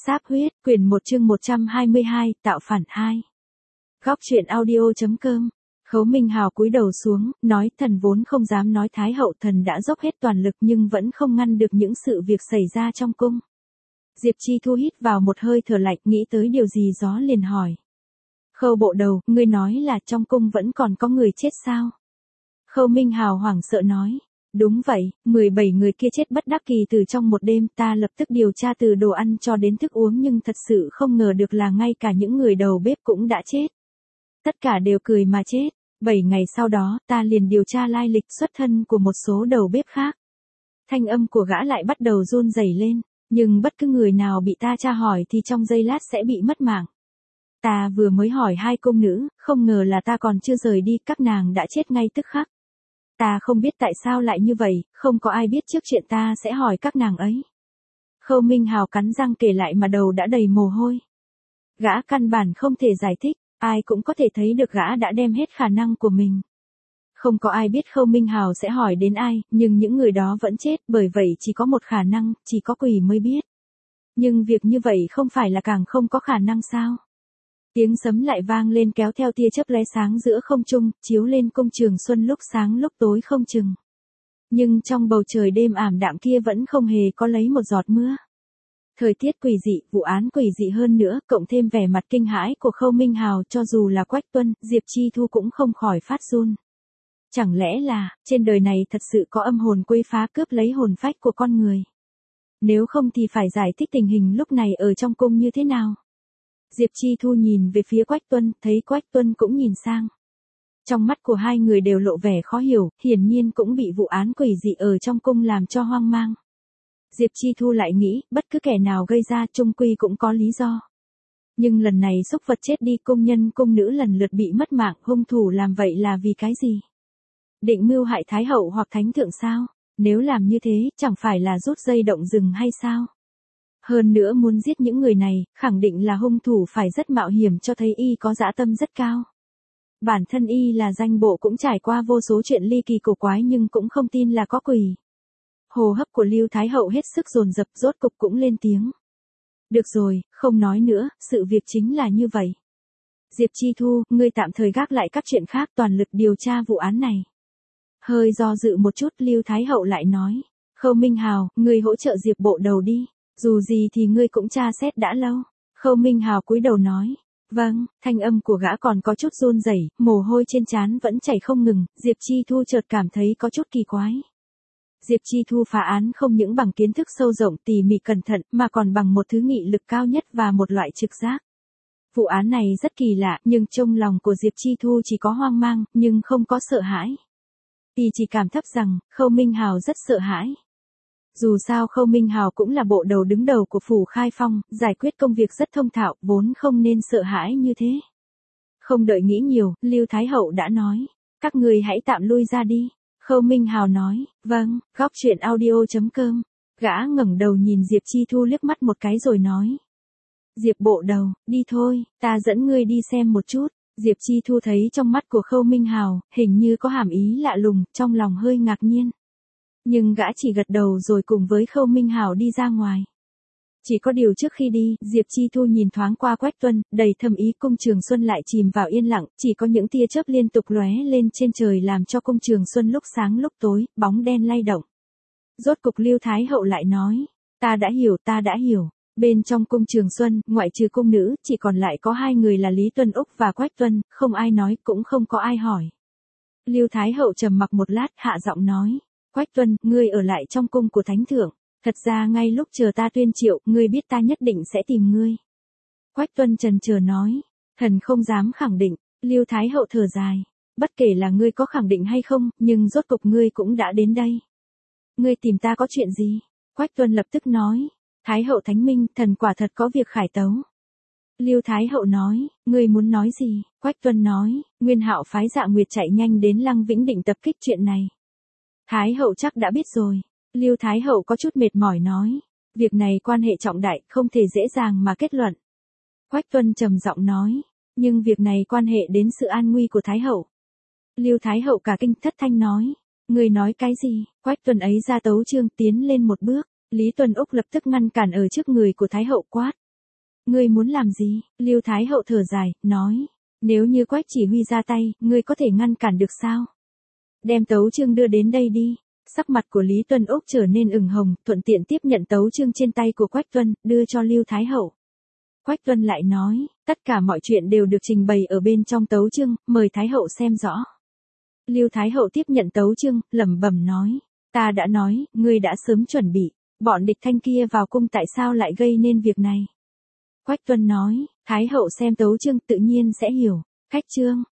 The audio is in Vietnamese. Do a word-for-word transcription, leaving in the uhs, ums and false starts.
Sáp huyết, quyển một chương một trăm hai mươi hai, tạo phản hai. Góc truyện audio.com. Khấu Minh Hào cúi đầu xuống, nói thần vốn không dám nói Thái hậu, thần đã dốc hết toàn lực nhưng vẫn không ngăn được những sự việc xảy ra trong cung. Diệp Chi Thu hít vào một hơi thở lạnh, nghĩ tới điều gì đó liền hỏi. Khâu bộ đầu, ngươi nói là trong cung vẫn còn có người chết sao? Khâu Minh Hào hoảng sợ nói. Đúng vậy, mười bảy người kia chết bất đắc kỳ từ trong một đêm, ta lập tức điều tra từ đồ ăn cho đến thức uống nhưng thật sự không ngờ được là ngay cả những người đầu bếp cũng đã chết. Tất cả đều cười mà chết. Bảy ngày sau đó, ta liền điều tra lai lịch xuất thân của một số đầu bếp khác. Thanh âm của gã lại bắt đầu run rẩy lên, nhưng bất cứ người nào bị ta tra hỏi thì trong giây lát sẽ bị mất mạng. Ta vừa mới hỏi hai cung nữ, không ngờ là ta còn chưa rời đi, các nàng đã chết ngay tức khắc. Ta không biết tại sao lại như vậy, không có ai biết trước chuyện ta sẽ hỏi các nàng ấy. Khâu Minh Hào cắn răng kể lại mà đầu đã đầy mồ hôi. Gã căn bản không thể giải thích, ai cũng có thể thấy được gã đã đem hết khả năng của mình. Không có ai biết Khâu Minh Hào sẽ hỏi đến ai, nhưng những người đó vẫn chết, bởi vậy chỉ có một khả năng, chỉ có quỷ mới biết. Nhưng việc như vậy không phải là càng không có khả năng sao? Tiếng sấm lại vang lên kéo theo tia chớp lóe sáng giữa không trung, chiếu lên cung Trường Xuân lúc sáng lúc tối không chừng. Nhưng trong bầu trời đêm ảm đạm kia vẫn không hề có lấy một giọt mưa. Thời tiết quỷ dị, vụ án quỷ dị hơn nữa, cộng thêm vẻ mặt kinh hãi của Khâu Minh Hào, cho dù là Quách Tuân, Diệp Chi Thu cũng không khỏi phát run. Chẳng lẽ là, trên đời này thật sự có âm hồn quấy phá cướp lấy hồn phách của con người? Nếu không thì phải giải thích tình hình lúc này ở trong cung như thế nào? Diệp Chi Thu nhìn về phía Quách Tuân, thấy Quách Tuân cũng nhìn sang. Trong mắt của hai người đều lộ vẻ khó hiểu, hiển nhiên cũng bị vụ án quỷ dị ở trong cung làm cho hoang mang. Diệp Chi Thu lại nghĩ, bất cứ kẻ nào gây ra chung quy cũng có lý do. Nhưng lần này xúc vật chết đi, cung nhân cung nữ lần lượt bị mất mạng, hung thủ làm vậy là vì cái gì? Định mưu hại Thái hậu hoặc Thánh thượng sao? Nếu làm như thế, chẳng phải là rút dây động rừng hay sao? Hơn nữa muốn giết những người này, khẳng định là hung thủ phải rất mạo hiểm, cho thấy y có dã tâm rất cao. Bản thân y là danh bộ cũng trải qua vô số chuyện ly kỳ cổ quái nhưng cũng không tin là có quỷ. Hô hấp của Lưu Thái hậu hết sức dồn dập, rốt cục cũng lên tiếng. Được rồi, không nói nữa, sự việc chính là như vậy. Diệp Chi Thu, ngươi tạm thời gác lại các chuyện khác, toàn lực điều tra vụ án này. Hơi do dự một chút, Lưu Thái hậu lại nói. Khâu Minh Hào, ngươi hỗ trợ Diệp bộ đầu đi. Dù gì thì ngươi cũng tra xét đã lâu. Khâu Minh Hào cúi đầu nói. Vâng, thanh âm của gã còn có chút run rẩy, mồ hôi trên trán vẫn chảy không ngừng, Diệp Chi Thu chợt cảm thấy có chút kỳ quái. Diệp Chi Thu phá án không những bằng kiến thức sâu rộng tỉ mỉ cẩn thận, mà còn bằng một thứ nghị lực cao nhất và một loại trực giác. Vụ án này rất kỳ lạ, nhưng trong lòng của Diệp Chi Thu chỉ có hoang mang, nhưng không có sợ hãi. Y chỉ cảm thấp rằng, Khâu Minh Hào rất sợ hãi. Dù sao Khâu Minh Hào cũng là bộ đầu đứng đầu của phủ Khai Phong, giải quyết công việc rất thông thạo, vốn không nên sợ hãi như thế. Không đợi nghĩ nhiều, Lưu Thái hậu đã nói, các người hãy tạm lui ra đi. Khâu Minh Hào nói, vâng, góc truyện audio.com. Gã ngẩng đầu nhìn Diệp Chi Thu liếc mắt một cái rồi nói. Diệp bộ đầu, đi thôi, ta dẫn ngươi đi xem một chút. Diệp Chi Thu thấy trong mắt của Khâu Minh Hào, hình như có hàm ý lạ lùng, trong lòng hơi ngạc nhiên. Nhưng gã chỉ gật đầu rồi cùng với Khâu Minh Hào đi ra ngoài. Chỉ có điều trước khi đi, Diệp Chi Thu nhìn thoáng qua Quách Tuân, đầy thâm ý, cung Trường Xuân lại chìm vào yên lặng, chỉ có những tia chớp liên tục lóe lên trên trời làm cho cung Trường Xuân lúc sáng lúc tối, bóng đen lay động. Rốt cục Lưu Thái hậu lại nói, ta đã hiểu, ta đã hiểu. Bên trong cung Trường Xuân, ngoại trừ cung nữ, chỉ còn lại có hai người là Lý Tuân Úc và Quách Tuân, không ai nói, cũng không có ai hỏi. Lưu Thái hậu trầm mặc một lát, hạ giọng nói, Quách Tuân, ngươi ở lại trong cung của Thánh thượng. Thật ra ngay lúc chờ ta tuyên triệu, ngươi biết ta nhất định sẽ tìm ngươi. Quách Tuân trần chờ nói, thần không dám khẳng định. Lưu Thái hậu thở dài, bất kể là ngươi có khẳng định hay không, nhưng rốt cục ngươi cũng đã đến đây. Ngươi tìm ta có chuyện gì? Quách Tuân lập tức nói, Thái hậu thánh minh, thần quả thật có việc khải tấu. Lưu Thái hậu nói, ngươi muốn nói gì? Quách Tuân nói, Nguyên Hạo phái Dạ Nguyệt chạy nhanh đến Lăng Vĩnh Định tập kích chuyện này. Thái hậu chắc đã biết rồi. Lưu Thái hậu có chút mệt mỏi nói, việc này quan hệ trọng đại, không thể dễ dàng mà kết luận. Quách Tuân trầm giọng nói, nhưng việc này quan hệ đến sự an nguy của Thái hậu. Lưu Thái hậu cả kinh thất thanh nói, người nói cái gì? Quách Tuân ấy ra tấu chương tiến lên một bước, Lý Tuân Úc lập tức ngăn cản ở trước người của Thái hậu quát, Ngươi muốn làm gì? Lưu Thái Hậu thở dài, nói. Nếu như Quách chỉ huy ra tay, ngươi có thể ngăn cản được sao? Đem tấu chương đưa đến đây đi. Sắc mặt của Lý Tuân Úc trở nên ửng hồng, thuận tiện tiếp nhận tấu chương trên tay của Quách Tuân, đưa cho Lưu Thái Hậu. Quách Tuân lại nói, tất cả mọi chuyện đều được trình bày ở bên trong tấu chương, mời Thái Hậu xem rõ. Lưu Thái Hậu tiếp nhận tấu chương, lẩm bẩm nói, ta đã nói, ngươi đã sớm chuẩn bị, bọn địch thanh kia vào cung tại sao lại gây nên việc này. Quách Tuân nói, Thái Hậu xem tấu chương tự nhiên sẽ hiểu, khách chương.